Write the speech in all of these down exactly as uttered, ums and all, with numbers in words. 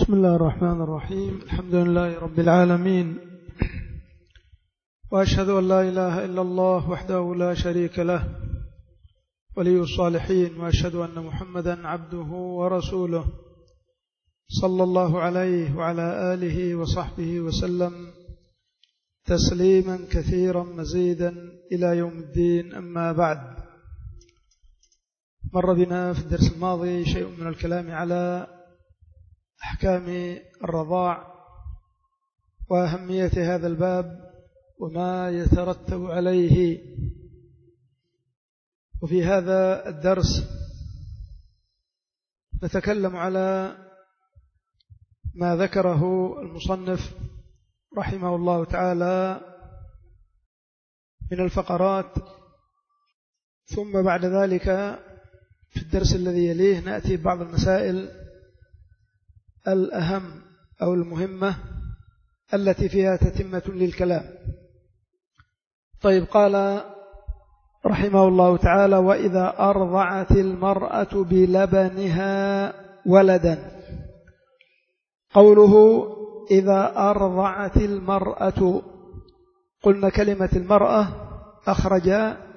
بسم الله الرحمن الرحيم. الحمد لله رب العالمين، وأشهد أن لا إله إلا الله وحده لا شريك له ولي الصالحين، وأشهد أن محمدا عبده ورسوله صلى الله عليه وعلى آله وصحبه وسلم تسليما كثيرا مزيدا إلى يوم الدين. أما بعد، مر بنا في الدرس الماضي شيء من الكلام على أحكام الرضاع وأهمية هذا الباب وما يترتب عليه. وفي هذا الدرس نتكلم على ما ذكره المصنف رحمه الله تعالى من الفقرات، ثم بعد ذلك في الدرس الذي يليه نأتي بعض المسائل الأهم أو المهمة التي فيها تتمة للكلام. طيب، قال رحمه الله تعالى: وإذا أرضعت المرأة بلبنها ولدا. قوله إذا أرضعت المرأة، قلنا كلمة المرأة أخرج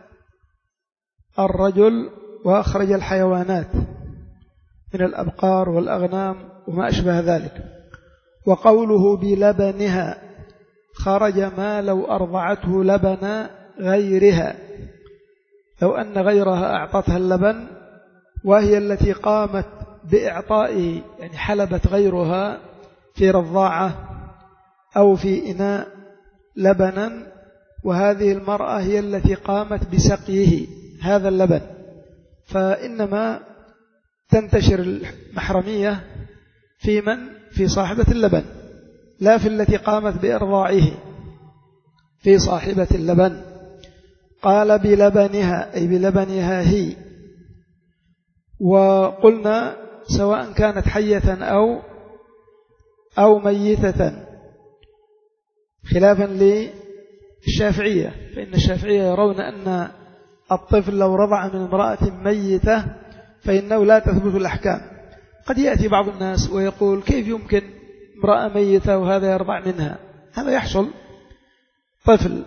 الرجل وأخرج الحيوانات من الأبقار والأغنام وما أشبه ذلك. وقوله بلبنها خرج ما لو أرضعته لبن غيرها، لو أن غيرها أعطتها اللبن وهي التي قامت بإعطائه، يعني حلبت غيرها في رضاعة أو في إناء لبنا، وهذه المرأة هي التي قامت بسقيه هذا اللبن، فإنما تنتشر المحرمية في من؟ في صاحبة اللبن، لا في التي قامت بإرضاعه، في صاحبة اللبن. قال بلبنها أي بلبنها هي. وقلنا سواء كانت حية أو أو ميتة، خلافا للشافعية، فإن الشافعية يرون أن الطفل لو رضع من امرأة ميتة فإنه لا تثبت الأحكام. قد يأتي بعض الناس ويقول: كيف يمكن امرأة ميتة وهذا يرضع منها؟ هذا يحصل. طفل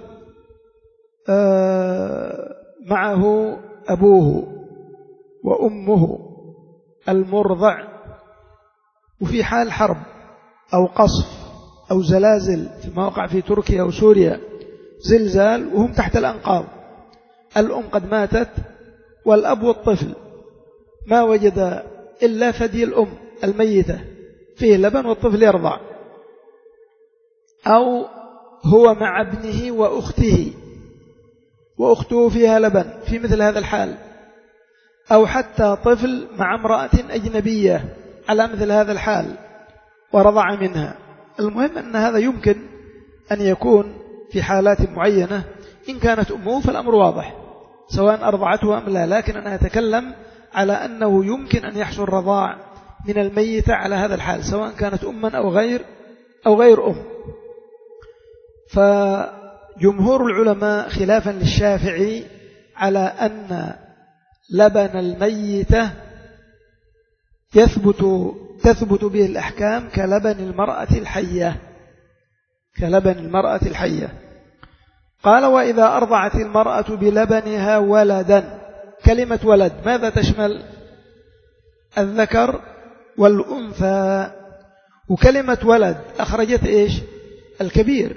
معه أبوه وأمه المرضع، وفي حال حرب أو قصف أو زلازل في مواقع في تركيا أو سوريا، زلزال وهم تحت الأنقاض، الأم قد ماتت والأب والطفل ما وجد إلا ثدي الأم الميتة فيه لبن والطفل يرضع، أو هو مع ابنه وأخته وأخته فيها لبن في مثل هذا الحال، أو حتى طفل مع امرأة أجنبية على مثل هذا الحال ورضع منها. المهم أن هذا يمكن أن يكون في حالات معينة. إن كانت أمه فالأمر واضح سواء أرضعته أم لا، لكن أنا أتكلم على أنه يمكن أن يحصل رضاع من الميتة على هذا الحال، سواء كانت أما أو غير أو غير أم. فجمهور العلماء خلافا للشافعي على أن لبن الميتة يثبت تثبت به الأحكام كلبن المرأة الحية، كلبن المرأة الحية. قال: وإذا أرضعت المرأة بلبنها ولدا. كلمة ولد ماذا تشمل؟ الذكر والأنثى. وكلمة ولد أخرجت إيش؟ الكبير،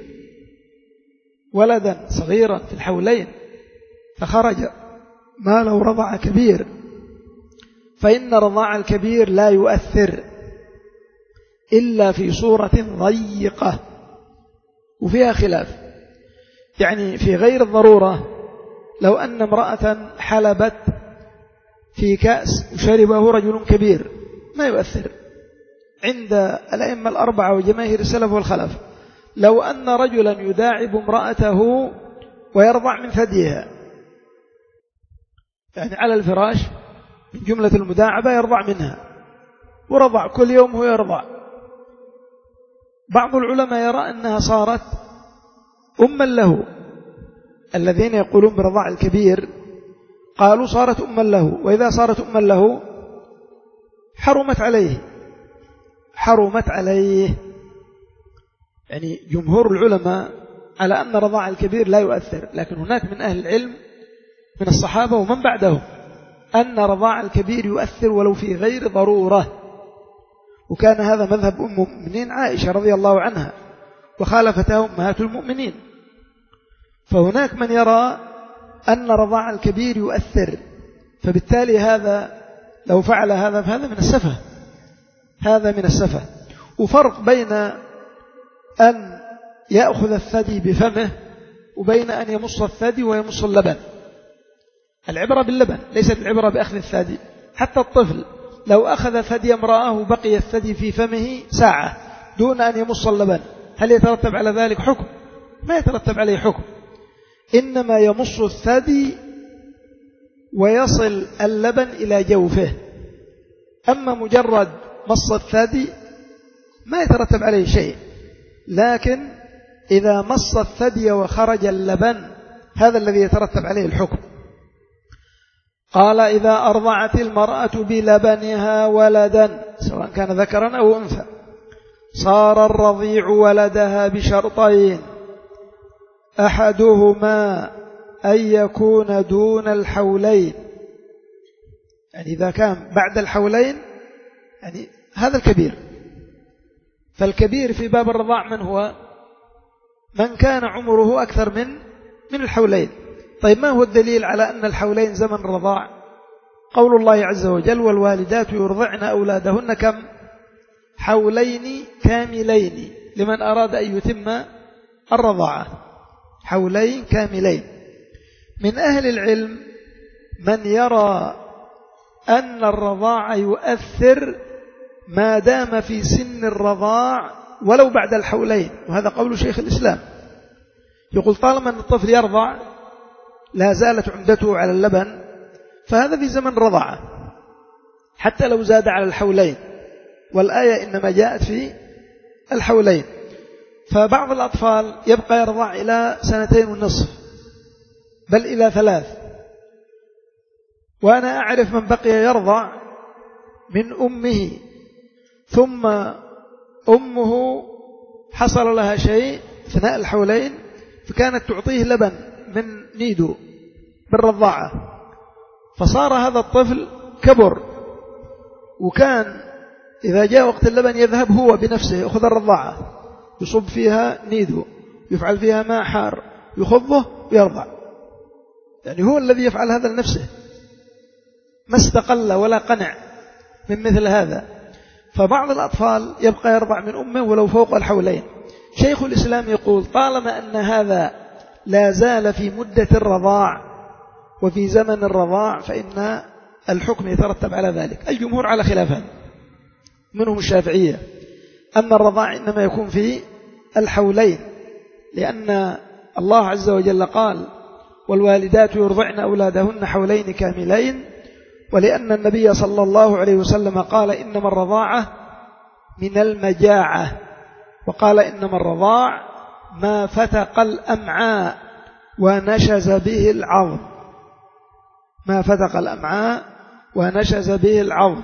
ولدا صغيرا في الحولين، فخرج ما لو رضع كبير، فإن رضاع الكبير لا يؤثر إلا في صورة ضيقة، وفيها خلاف. يعني في غير الضرورة، لو أن امرأة حلبت في كأس وشربه رجل كبير ما يؤثر عند الأئمة الأربعة وجماهير السلف والخلف. لو أن رجلا يداعب امرأته ويرضع من ثديها، يعني على الفراش من جملة المداعبة يرضع منها، ورضع كل يوم هو يرضع، بعض العلماء يرى أنها صارت أما له. الذين يقولون برضاع الكبير قالوا صارت أما له، وإذا صارت أما له حرمت عليه حرمت عليه. يعني جمهور العلماء على أن رضاع الكبير لا يؤثر، لكن هناك من أهل العلم من الصحابة ومن بعدهم أن رضاع الكبير يؤثر ولو في غير ضرورة، وكان هذا مذهب أم المؤمنين عائشة رضي الله عنها وخالفتها أمهات المؤمنين. فهناك من يرى أن رضاع الكبير يؤثر، فبالتالي هذا لو فعل هذا فهذا من السفه، هذا من السفه. وفرق بين أن يأخذ الثدي بفمه وبين أن يمص الثدي ويمص اللبن. العبرة باللبن ليست العبرة بأخذ الثدي. حتى الطفل لو أخذ ثدي امرأة وبقي الثدي في فمه ساعة دون أن يمص اللبن، هل يترتب على ذلك حكم؟ ما يترتب عليه حكم، إنما يمص الثدي ويصل اللبن إلى جوفه. أما مجرد مص الثدي ما يترتب عليه شيء، لكن إذا مص الثدي وخرج اللبن هذا الذي يترتب عليه الحكم. قال إذا أرضعت المرأة بلبنها ولدا سواء كان ذكرا أو أنثى صار الرضيع ولدها بشرطين، أحدهما أن يكون دون الحولين، يعني إذا كان بعد الحولين يعني هذا الكبير. فالكبير في باب الرضاع من هو؟ من كان عمره أكثر من من الحولين. طيب ما هو الدليل على أن الحولين زمن الرضاع؟ قول الله عز وجل والوالدات يرضعن أولادهن كم؟ حولين كاملين لمن أراد أن يتم الرضاعة، حولين كاملين. من أهل العلم من يرى أن الرضاع يؤثر ما دام في سن الرضاع ولو بعد الحولين، وهذا قول شيخ الإسلام. يقول طالما أن الطفل يرضع لا زالت عمدته على اللبن فهذا في زمن رضاعة حتى لو زاد على الحولين، والآية إنما جاءت في الحولين. فبعض الأطفال يبقى يرضع إلى سنتين ونصف بل إلى ثلاث. وأنا أعرف من بقي يرضع من أمه ثم أمه حصل لها شيء أثناء الحولين فكانت تعطيه لبن من نيدو بالرضاعة، فصار هذا الطفل كبر، وكان إذا جاء وقت اللبن يذهب هو بنفسه يأخذ الرضاعة يصب فيها نيدو يفعل فيها ماء حار يخضه ويرضع، يعني هو الذي يفعل هذا لنفسه، ما استقل ولا قنع من مثل هذا. فبعض الأطفال يبقى يرضع من أمه ولو فوق الحولين. شيخ الإسلام يقول طالما أن هذا لا زال في مدة الرضاع وفي زمن الرضاع فإن الحكم يترتب على ذلك. الجمهور على خلاف هذا، منهم الشافعية أن الرضاع إنما يكون في الحولين، لأن الله عز وجل قال والوالدات يرضعن أولادهن حولين كاملين، ولأن النبي صلى الله عليه وسلم قال إنما الرضاعة من المجاعة، وقال إنما الرضاع ما فتق الأمعاء ونشز به العظم، ما فتق الأمعاء ونشز به العظم.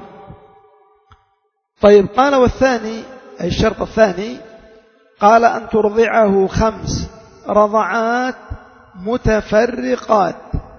طيب قال والثاني أي الشرط الثاني قال أن ترضعه خمس رضعات متفرقات،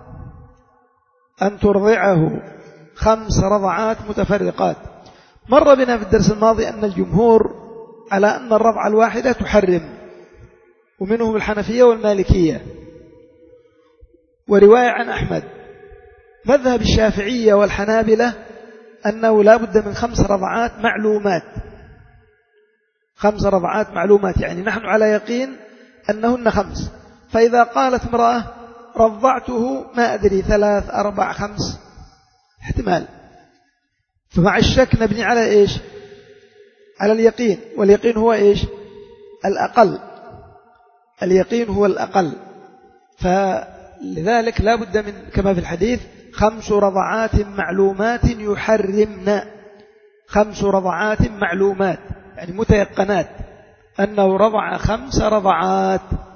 أن ترضعه خمس رضعات متفرقات. مر بنا في الدرس الماضي أن الجمهور على أن الرضعة الواحدة تحرم، ومنهم الحنفية والمالكية، ورواية عن أحمد. مذهب الشافعية والحنابلة أنه لا بد من خمس رضعات معلومات، خمس رضعات معلومات، يعني نحن على يقين أنهن خمس. فإذا قالت امرأة رضعته ما أدري ثلاث أربع خمس احتمال، فمع الشك نبني على إيش؟ على اليقين، واليقين هو إيش؟ الأقل، اليقين هو الأقل. فلذلك لا بد من كما في الحديث خمس رضعات معلومات يحرمن، خمس رضعات معلومات يعني متيقنات أنه رضع خمس رضعات،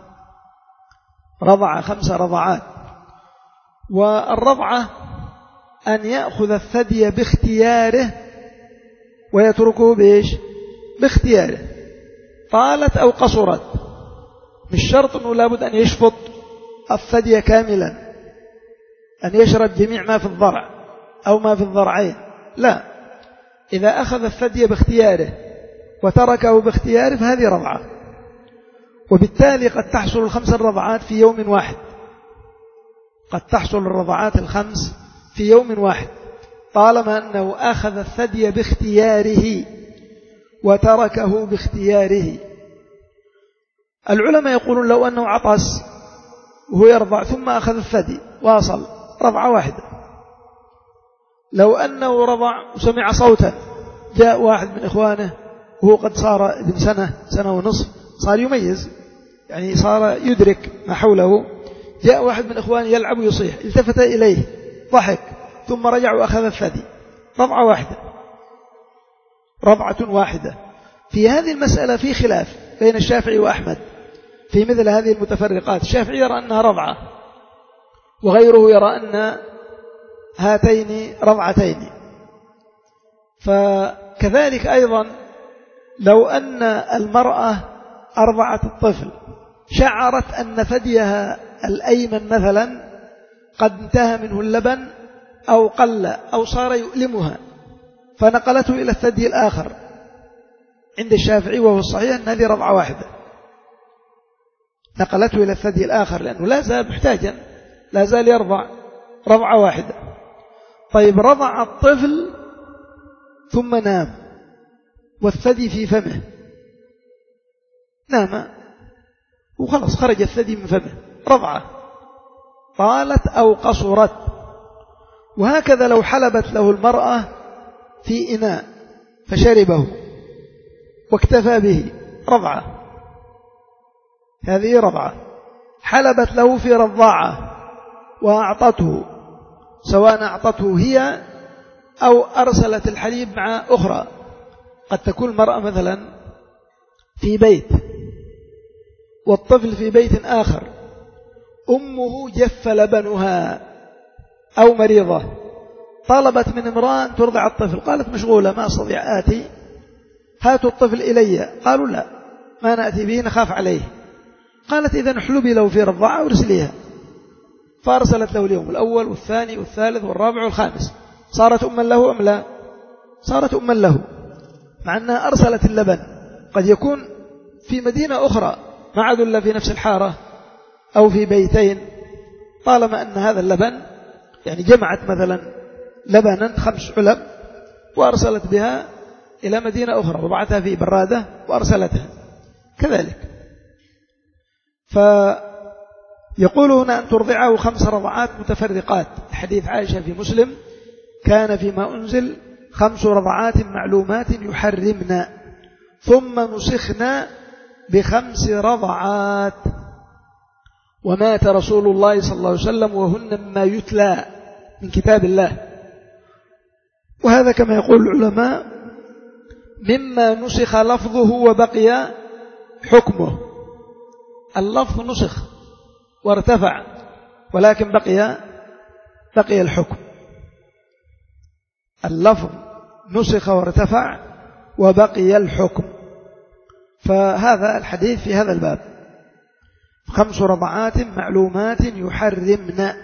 رضع خمس رضعات. والرضعة أن يأخذ الثدي باختياره ويتركه بإيش؟ باختياره طالت أو قصرت، مش شرط أنه لابد أن يشفط الثدي كاملا، أن يشرب جميع ما في الضرع أو ما في الضرعين، لا، إذا أخذ الثدي باختياره وتركه باختياره فهذه رضعة. وبالتالي قد تحصل الخمس الرضعات في يوم واحد، قد تحصل الرضعات الخمس في يوم واحد طالما أنه أخذ الثدي باختياره وتركه باختياره. العلماء يقولون لو أنه عطس وهو يرضع ثم أخذ الثدي واصل رضعة واحدة. لو أنه رضع وسمع صوتا، جاء واحد من إخوانه وهو قد صار ابن سنة سنة ونصف، صار يميز يعني صار يدرك ما حوله، جاء واحد من إخوانه يلعب ويصيح، التفت إليه ضحك ثم رجع وأخذ الثدي، رضعة واحدة، رضعة واحدة. في هذه المسألة في خلاف بين الشافعي وأحمد في مثل هذه المتفرقات. الشافعي يرى أنها رضعة وغيره يرى أن هاتين رضعتين. فكذلك أيضا لو أن المرأة أرضعت الطفل شعرت أن ثديها الأيمن مثلا قد انتهى منه اللبن أو قل أو صار يؤلمها فنقلته إلى الثدي الآخر، عند الشافعي وهو الصحيح أن هذه رضعة واحدة، نقلته إلى الثدي الآخر لأنه لا زال محتاجا، لا زال يرضع، رضعة واحدة. طيب رضع الطفل ثم نام والثدي في فمه، نام وخلص خرج الثدي من فمه، رضعة طالت أو قصرت. وهكذا لو حلبت له المرأة في إناء فشربه واكتفى به، رضعة، هذه رضعة. حلبت له في رضاعة وأعطته، سواء أعطته هي أو أرسلت الحليب مع أخرى. قد تكون المرأة مثلا في بيت والطفل في بيت آخر، أمه جف لبنها أو مريضة، طلبت من امرأة ترضع الطفل، قالت مشغولة ما أستطيع آتي، هاتوا الطفل إلي، قالوا لا ما نأتي به نخاف عليه، قالت إذن احلبي له في رضاعة وارسليها، فأرسلت له اليوم الأول والثاني والثالث والرابع والخامس، صارت أما له أم لا؟ صارت أما له، مع أنها أرسلت اللبن. قد يكون في مدينة أخرى ما عاد إلا في نفس الحارة أو في بيتين، طالما أن هذا اللبن يعني جمعت مثلا لبنا خمس علب وأرسلت بها إلى مدينة أخرى وضعتها في برادة وأرسلتها كذلك. فيقول هنا أن ترضعه خمس رضعات متفرقات، حديث عائشة في مسلم كان فيما أنزل خمس رضعات معلومات يحرمنا ثم نسخنا بخمس رضعات، ومات رسول الله صلى الله عليه وسلم وهن مما يتلى من كتاب الله. وهذا كما يقول العلماء مما نسخ لفظه وبقي حكمه، اللفظ نسخ وارتفع ولكن بقي بقي الحكم، اللفظ نسخ وارتفع وبقي الحكم. فهذا الحديث في هذا الباب، خمس رضعات معلومات يحرمنا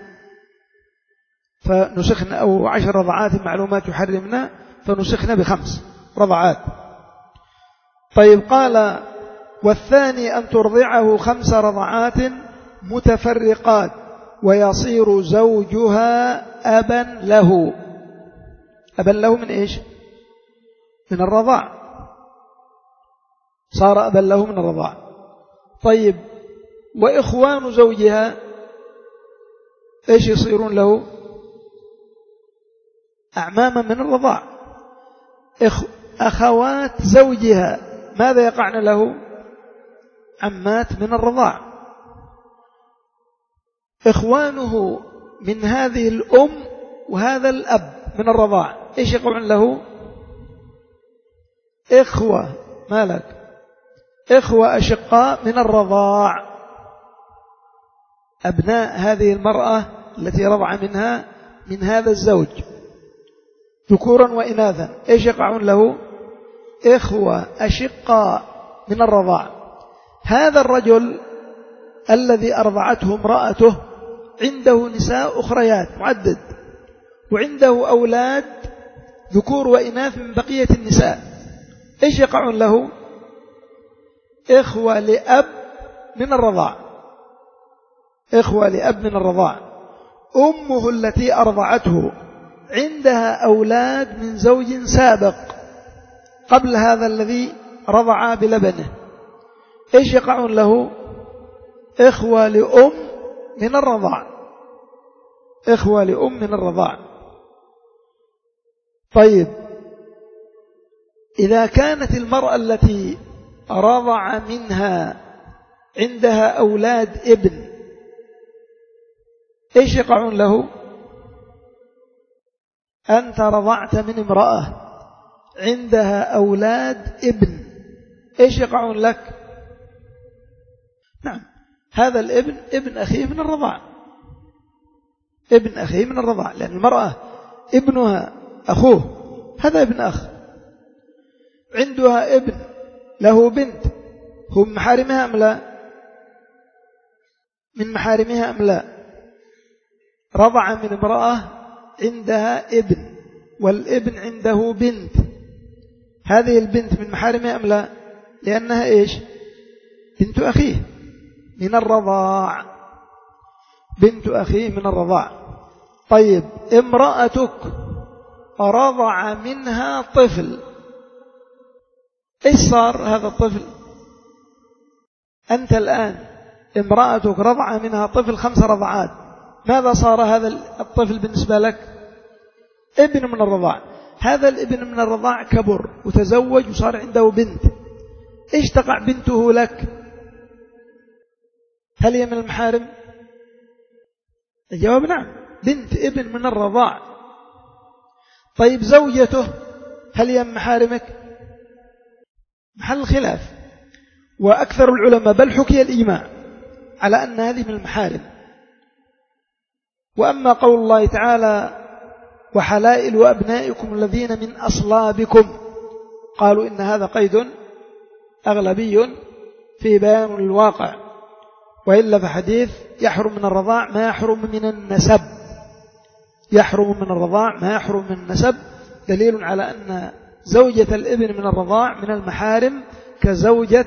فنسخنا، أو عشر رضعات معلومات يحرمنا فنسخنا بخمس رضعات. طيب قال والثاني أن ترضعه خمس رضعات متفرقات ويصير زوجها أبا له. أبا له من إيش؟ من الرضاع، صار أبا له من الرضاع. طيب وإخوان زوجها إيش يصيرون له؟ أعماما من الرضاع. إخ... أخوات زوجها ماذا يقعن له؟ عمات من الرضاع. إخوانه من هذه الأم وهذا الأب من الرضاع إيش يقعن له؟ إخوة مالك إخوة أشقاء من الرضاع، أبناء هذه المرأة التي رضع منها من هذا الزوج ذكورا وإناثا إيش يقعون له؟ إخوة أشقاء من الرضاع. هذا الرجل الذي أرضعته امرأته عنده نساء أخريات معدد، وعنده أولاد ذكور وإناث من بقية النساء، إيش يقعون له؟ إخوة لأب من الرضاع، إخوة لأب من الرضاع. أمه التي أرضعته عندها أولاد من زوج سابق قبل هذا الذي رضع بلبنه، إيش يقعون له؟ إخوة لأم من الرضاع، إخوة لأم من الرضاع. طيب إذا كانت المرأة التي رضع منها عندها أولاد ابن، إيش يقعون له؟ أنت رضعت من امرأة عندها أولاد ابن، إيش يقعون لك؟ نعم، هذا الابن ابن أخيه من الرضاع، ابن أخيه من الرضاع، لأن المرأة ابنها أخوه، هذا ابن أخ. عندها ابن له بنت، هم محارمها أم لا؟ من محارمها أم لا؟ رضع من امرأة عندها ابن، والابن عنده بنت، هذه البنت من محارمها أم لا؟ لأنها إيش؟ بنت أخيه من الرضاع، بنت أخيه من الرضاع. طيب امرأتك رضع منها طفل، إيش صار هذا الطفل؟ أنت الآن امرأتك رضع منها طفل خمس رضعات، ماذا صار هذا الطفل بالنسبة لك؟ ابن من الرضاع. هذا الابن من الرضاع كبر وتزوج وصار عنده بنت، إيش تقع بنته لك؟ هل هي من المحارم؟ الجواب نعم، بنت ابن من الرضاع. طيب زوجته هل هي من محارمك؟ محل خلاف، وأكثر العلماء بل حكي الإجماع على أن هذه من المحارم. وأما قول الله تعالى وحلائل وأبنائكم الذين من أصلابكم، قالوا إن هذا قيد أغلبي في بيان الواقع، وإلا فحديث يحرم من الرضاع ما يحرم من النسب، يحرم من الرضاع ما يحرم من النسب، دليل على أن زوجة الابن من الرضاع من المحارم كزوجة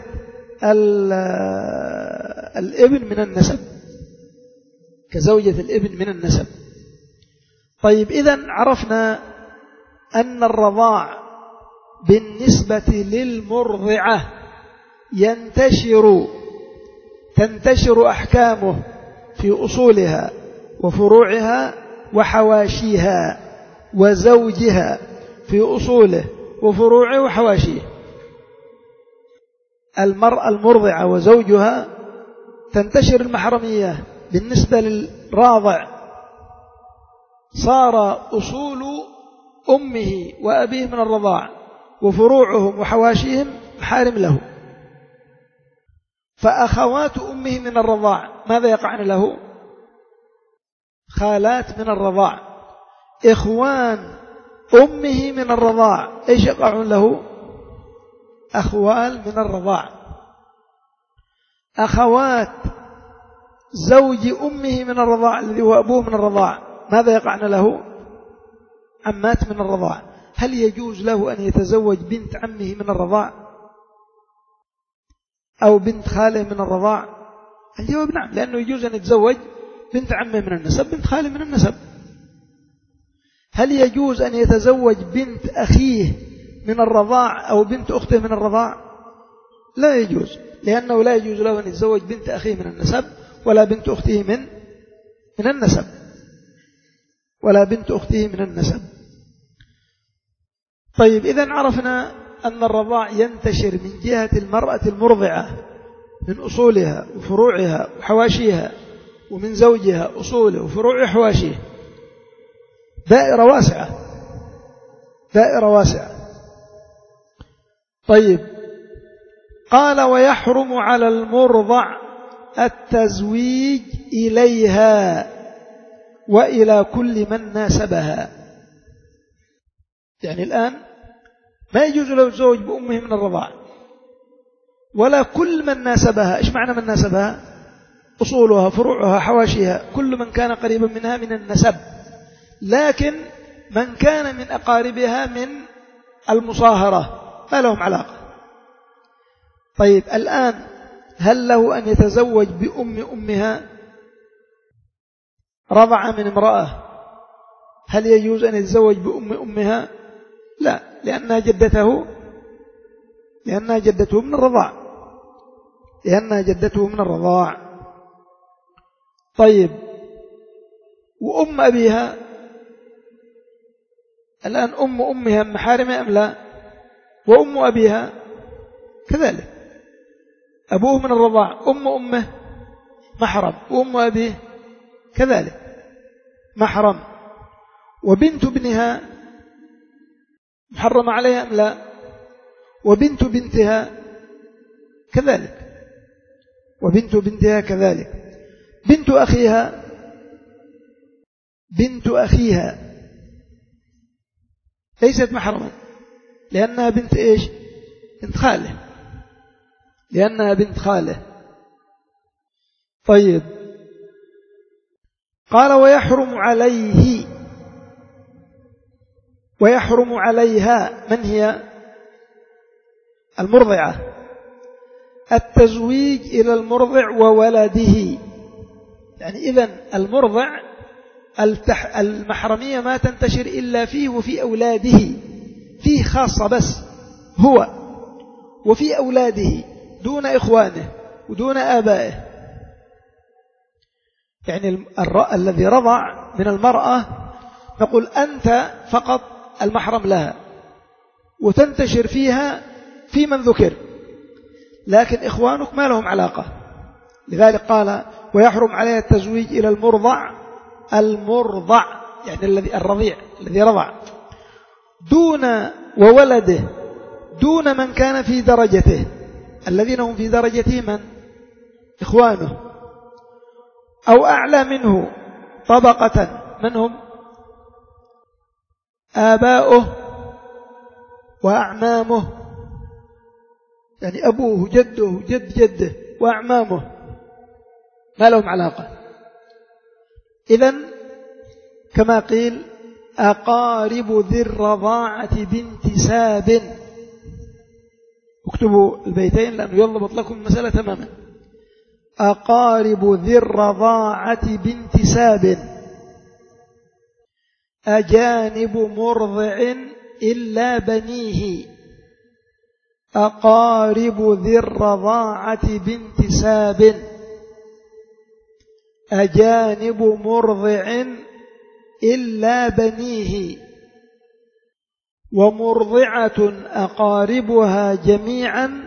الابن من النسب، كزوجة الابن من النسب. طيب إذن عرفنا أن الرضاع بالنسبة للمرضعة ينتشر تنتشر أحكامه في أصولها وفروعها وحواشيها، وزوجها في أصوله وفروعه وحواشيه. المرأة المرضعة وزوجها تنتشر المحرمية بالنسبة للراضع، صار أصول أمه وأبيه من الرضاع وفروعهم وحواشيهم محارم له. فأخوات أمه من الرضاع ماذا يقعن له؟ خالات من الرضاع. إخوان أمه من الرضاع إيش يقعون له؟ أخوال من الرضاع. أخوات زوج أمه من الرضاع الذي هو أبوه من الرضاع ماذا يقعن له؟ عمات من الرضاع. هل يجوز له أن يتزوج بنت عمه من الرضاع أو بنت خاله من الرضاع؟ الجواب نعم، لأنه يجوز أن يتزوج بنت عمه من النسب، بنت خاله من النسب. هل يجوز أن يتزوج بنت أخيه من الرضاع أو بنت أخته من الرضاع؟ لا يجوز، لأنه لا يجوز له أن يتزوج بنت أخيه من النسب ولا بنت أخته من من النسب ولا بنت أخته من النسب. طيب إذن عرفنا أن الرضاع ينتشر من جهة المرأة المرضعة من أصولها وفروعها وحواشيها، ومن زوجها أصوله وفروعه وحواشيه، دائرة واسعة، دائرة واسعة. طيب قال ويحرم على المرضع التزويج إليها وإلى كل من ناسبها. يعني الآن ما يجوز له الزوج بأمه من الرضاع، ولا كل من ناسبها. إيش معنى من ناسبها؟ أصولها، فروعها، حواشيها، كل من كان قريبا منها من النسب. لكن من كان من أقاربها من المصاهرة ما لهم علاقة. طيب الآن هل له أن يتزوج بأم أمها؟ رضع من امرأة، هل يجوز أن يتزوج بأم أمها؟ لا، لأنها جدته لأنها جدته من الرضاع لأنها جدته من الرضاع. طيب وأم أبيها، الآن أم أمها محارمة أم لا؟ وأم أبيها كذلك، أبوه من الرضاع، أم أمه محرم، وأم أبيه كذلك محرم. وبنت ابنها محرم عليها أم لا؟ وبنت بنتها كذلك وبنت بنتها كذلك. بنت أخيها بنت أخيها ليست محرما، لأنها بنت إيش؟ بنت خاله لأنها بنت خاله. طيب قال ويحرم عليه ويحرم عليها، من هي؟ المرضعة، التزويج إلى المرضع وولده. يعني إذن المرضع المحرمية ما تنتشر إلا فيه وفي أولاده، فيه خاصة بس هو وفي أولاده دون إخوانه ودون آبائه. يعني الذي رضع من المرأة نقول أنت فقط المحرم لها، وتنتشر فيها في من ذكر، لكن إخوانك ما لهم علاقة. لذلك قال ويحرم عليه التزويج إلى المرضع المرضع يعني الذي الرضيع الذي رضع، دون وولده، دون من كان في درجته، الذين هم في درجته من؟ إخوانه، أو أعلى منه طبقة، من هم؟ آباؤه وأعمامه، يعني أبوه جده جد جده وأعمامه ما لهم علاقة. إذن كما قيل أقارب ذي الرضاعة بانتساب. اكتبوا البيتين لأنه يضبط لكم المسألة تماما. أقارب ذي الرضاعة بانتساب أجانب مرضع إلا بنيه. أقارب ذي الرضاعة بانتساب أجانب مرضع إلا بنيه. ومرضعة أقاربها جميعا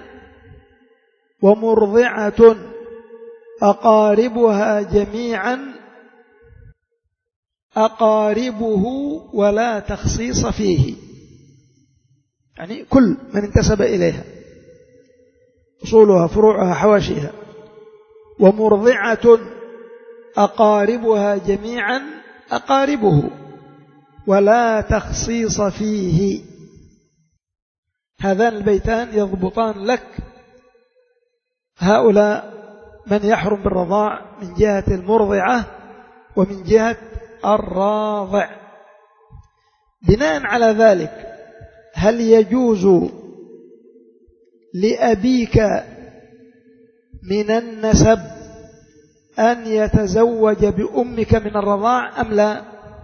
ومرضعة أقاربها جميعا أقاربه ولا تخصيص فيه، يعني كل من انتسب إليها، أصولها، فروعها، حواشيها. ومرضعة أقاربها جميعا أقاربه ولا تخصيص فيه. هذان البيتان يضبطان لك هؤلاء من يحرم بالرضاع من جهة المرضعة ومن جهة الراضع. بناء على ذلك هل يجوز لأبيك من النسب أن يتزوج بأمك من الرضاع أم لا؟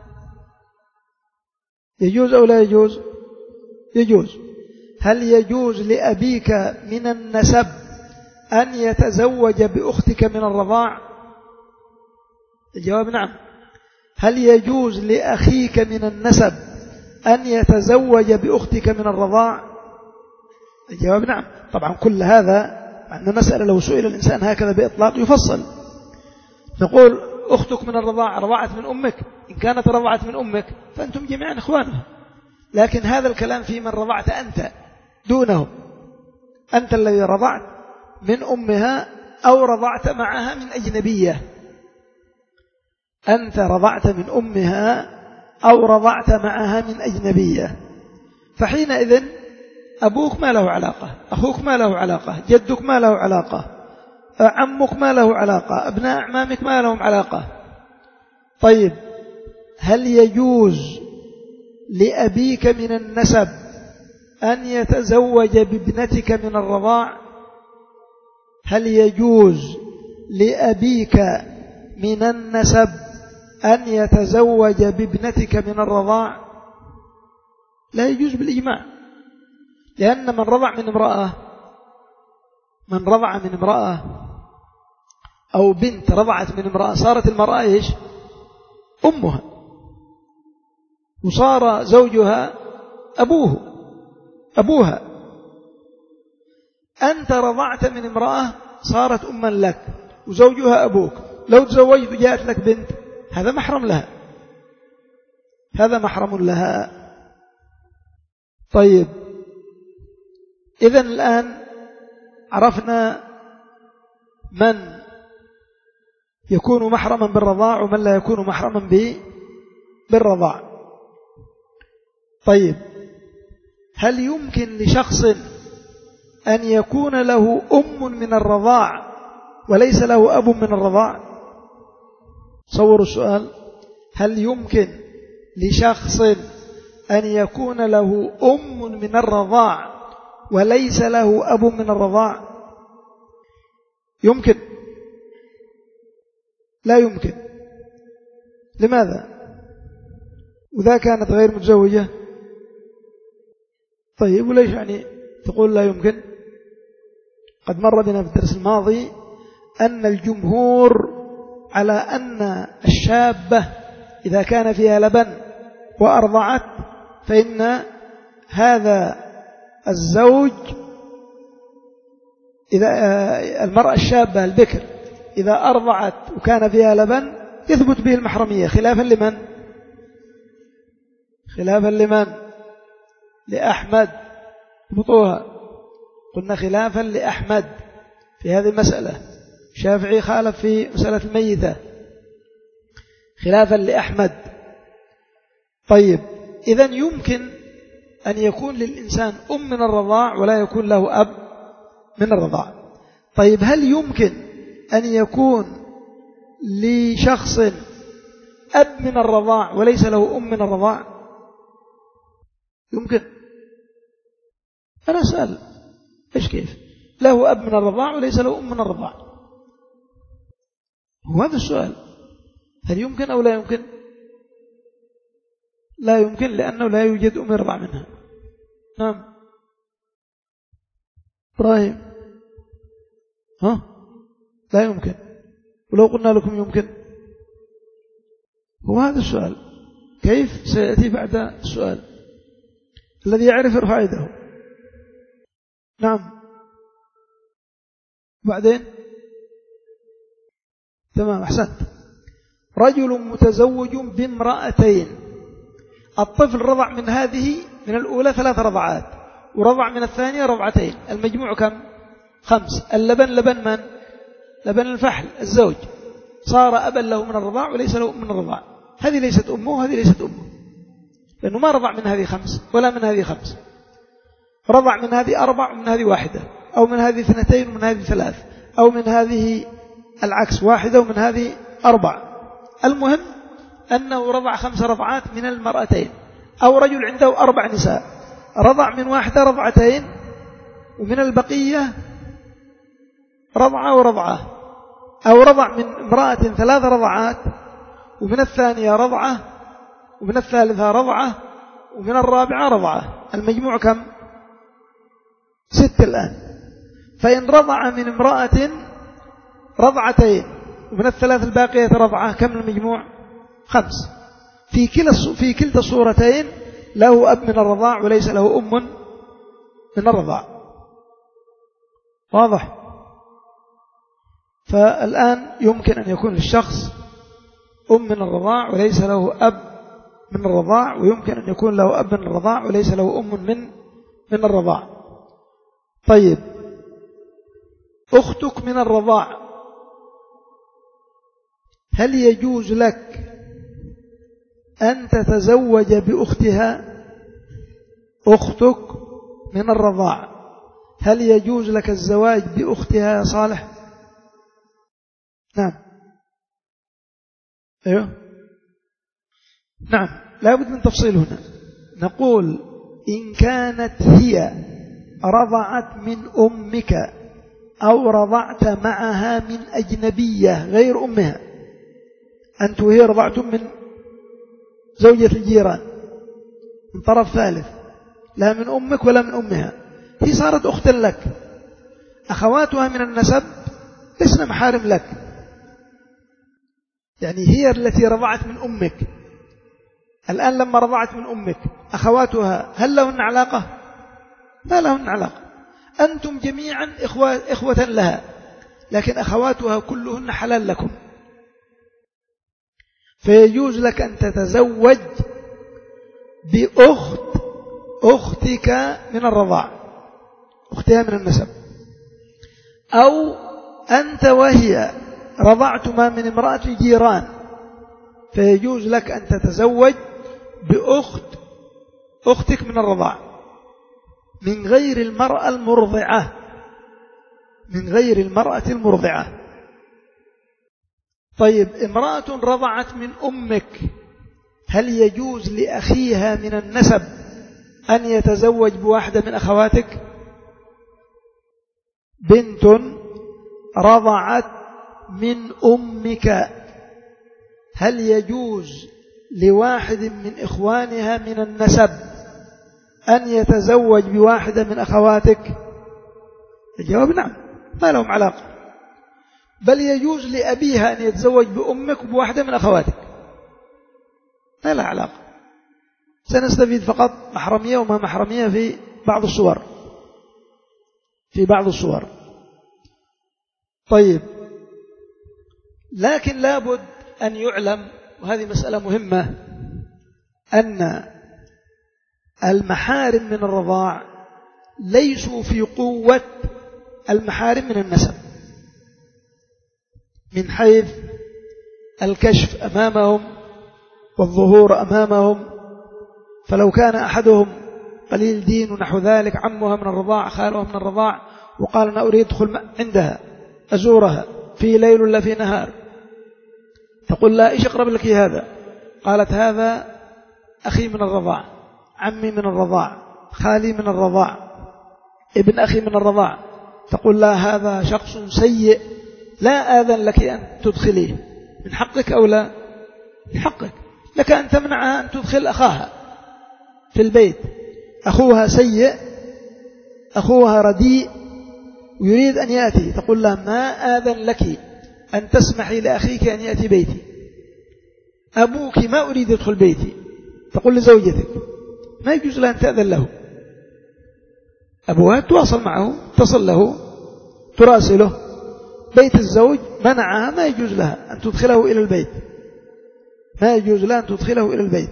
يجوز أو لا يجوز؟ يجوز. هل يجوز لأبيك من النسب أن يتزوج بأختك من الرضاع؟ الجواب نعم. هل يجوز لأخيك من النسب أن يتزوج بأختك من الرضاع؟ الجواب نعم. طبعا كل هذا عندنا مسألة لو سئل الإنسان هكذا بإطلاق يفصل، نقول أختك من الرضاع رضعت من أمك، إن كانت رضعت من أمك فأنتم جميعا إخوانها. لكن هذا الكلام في من رضعت أنت دونه، أنت الذي رضعت من أمها أو رضعت معها من أجنبية، أنت رضعت من أمها أو رضعت معها من أجنبية، فحينئذ أبوك ما له علاقة، أخوك ما له علاقة، جدك ما له علاقة، عمك ما له علاقة، أبناء أعمامك ما لهم علاقة. طيب هل يجوز لأبيك من النسب أن يتزوج بابنتك من الرضاع؟ هل يجوز لأبيك من النسب أن يتزوج بابنتك من الرضاع؟ لا يجوز بالإجماع، لأن من رضع من امرأة من رضع من امرأة أو بنت رضعت من امرأة صارت المرأة إيش؟ أمها، وصار زوجها أبوه أبوها. أنت رضعت من امرأة صارت أما لك وزوجها أبوك، لو تزوجت جاءت لك بنت هذا محرم لها، هذا محرم لها. طيب إذن الآن عرفنا من يكون محرما بالرضاع ومن لا يكون محرما بالرضاع. طيب هل يمكن لشخص أن يكون له أم من الرضاع وليس له أب من الرضاع؟ تصوروا السؤال، هل يمكن لشخص أن يكون له أم من الرضاع وليس له أب من الرضاع؟ يمكن؟ لا يمكن. لماذا؟ وذا كانت غير متزوجة. طيب وليش يعني تقول لا يمكن؟ قد مر بنا في الدرس الماضي أن الجمهور على أن الشابة إذا كان فيها لبن وأرضعت فإن هذا الزوج إذا المرأة الشابة البكر إذا أرضعت وكان فيها لبن يثبت به المحرمية، خلافا لمن؟ خلافا لمن؟ لأحمد. بطوها قلنا خلافا لأحمد في هذه المسألة. الشافعي خالف في مسألة الميتة خلافا لأحمد. طيب إذن يمكن أن يكون للإنسان أم من الرضاع ولا يكون له أب من الرضاع. طيب هل يمكن أن يكون لشخص أب من الرضاع وليس له أم من الرضاع؟ يمكن. أنا أسأل إيش كيف له أب من الرضاع وليس له أم من الرضاع؟ هو هذا السؤال، هل يمكن أو لا يمكن؟ لا يمكن، لأنه لا يوجد أم يرضع منها. نعم إبراهيم، ها لا يمكن. ولو قلنا لكم يمكن؟ هو هذا السؤال، كيف سيأتي بعد السؤال؟ الذي يعرف يرفع يده. نعم بعدين تمام أحسنت. رجل متزوج بامرأتين، الطفل رضع من هذه من الأولى ثلاث رضعات ورضع من الثانية رضعتين، المجموع كم؟ خمس. اللبن لبن من؟ لبن الفحل الزوج، صار أبا له من الرضاع وليس له من الرضاع. هذه ليست أمه وهذه ليست أمه، لأنه ما رضع من هذه خمس ولا من هذه خمس، رضع من هذه أربع ومن هذه واحدة، أو من هذه اثنتين ومن هذه ثلاث، أو من هذه العكس واحدة ومن هذه أربع. المهم أنه رضع خمس رضعات من المرأتين. أو رجل عنده أربع نساء رضع من واحدة رضعتين ومن البقية رضعة ورضعة، أو رضع من امرأة ثلاث رضعات ومن الثانية رضعة ومن الثالثة رضعة ومن الرابعة رضعة، المجموع كم؟ ست الآن. فإن رضع من امرأة رضعتين ومن الثلاث الباقية رضعة، كم المجموع؟ خمس. في كلا في كلتا الصورتين له أب من الرضاع وليس له أم من الرضاع. واضح؟ فالآن يمكن أن يكون للشخص أم من الرضاع وليس له أب من الرضاع، ويمكن أن يكون له أب من الرضاع وليس له أم من من الرضاع. طيب أختك من الرضاع، هل يجوز لك أن تتزوج بأختها؟ أختك من الرضاع، هل يجوز لك الزواج بأختها يا صالح؟ نعم. أيوه نعم، لا بد من تفصيل هنا. نقول إن كانت هي رضعت من أمك أو رضعت معها من أجنبية غير أمها، أنت وهي رضعتم من زوجة الجيران من طرف ثالث، لا من أمك ولا من أمها، هي صارت أختا لك، أخواتها من النسب لسنا محارم لك، يعني هي التي رضعت من أمك. الآن لما رضعت من أمك أخواتها هل لهن علاقة؟ لا لهن علاقة، أنتم جميعا إخوة, إخوة لها، لكن أخواتها كلهن حلال لكم، فيجوز لك أن تتزوج بأخت أختك من الرضاع، أختها من النسب، أو أنت وهي رضعتما من امرأة جيران، فيجوز لك أن تتزوج بأخت أختك من الرضاع من غير المرأة المرضعة، من غير المرأة المرضعة. طيب امرأة رضعت من أمك، هل يجوز لأخيها من النسب أن يتزوج بواحدة من أخواتك؟ بنت رضعت من أمك، هل يجوز لواحد من إخوانها من النسب أن يتزوج بواحدة من أخواتك؟ الجواب نعم، ما لهم علاقة، بل يجوز لأبيها أن يتزوج بأمك وبواحدة من أخواتك، ما لها علاقة، سنستفيد فقط محرمية وما محرمية في بعض الصور في بعض الصور. طيب، لكن لابد أن يعلم، وهذه مسألة مهمة، أن المحارم من الرضاع ليسوا في قوة المحارم من النسب من حيث الكشف أمامهم والظهور أمامهم، فلو كان أحدهم قليل دين ونحو ذلك، عمها من الرضاع خالها من الرضاع، وقال أنا أريد أدخل عندها أزورها في ليل ولا في نهار، تقول لا إيش أقرب لك هذا؟ قالت هذا أخي من الرضاع، عمي من الرضاع، خالي من الرضاع، ابن أخي من الرضاع، تقول لا هذا شخص سيء لا آذن لك أن تدخليه، من حقك أو لا؟ من حقك، لك أن تمنعها أن تدخل أخاها في البيت، أخوها سيء، أخوها رديء ويريد أن يأتي، تقول لا ما آذن لك أن تسمحي لأخيك أن يأتي بيتي، أبوك ما أريد يدخل بيتي، تقول لزوجتك ما يجوز لها أن تأذن له، أبوها تواصل معه، تصل له، تراسله، بيت الزوج منعها، ما يجوز لها أن تدخله إلى البيت، ما يجوز لها أن تدخله إلى البيت،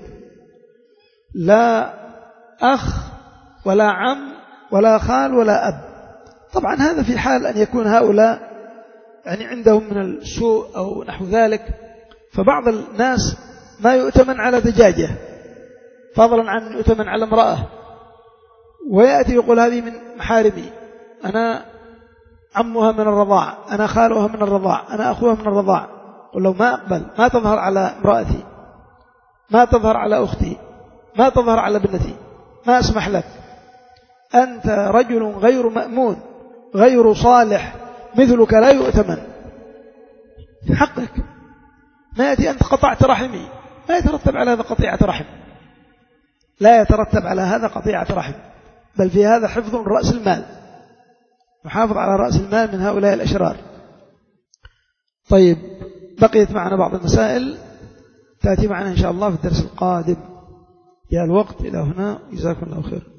لا أخ ولا عم ولا خال ولا أب. طبعا هذا في حال أن يكون هؤلاء يعني عندهم من السوء أو نحو ذلك، فبعض الناس ما يؤتمن على دجاجة فضلا عن يؤتمن على امرأة، ويأتي يقول هذه من محارمي، أنا عمها من الرضاع، أنا خالها من الرضاع، أنا أخوها من الرضاع، قل له ما أقبل، ما تظهر على امرأتي، ما تظهر على أختي، ما تظهر على ابنتي، ما أسمح لك، أنت رجل غير مأمون غير صالح، مثلك لا يؤتمن، في حقك، ما يأتي أنت قطعت رحمي، ما يترتب على هذا قطيعة رحم، لا يترتب على هذا قطيعة رحم، بل في هذا حفظ رأس المال، محافظ على رأس المال من هؤلاء الأشرار. طيب، بقيت معنا بعض المسائل تأتي معنا إن شاء الله في الدرس القادم، يا الوقت إلى هنا، جزاكم الله خير.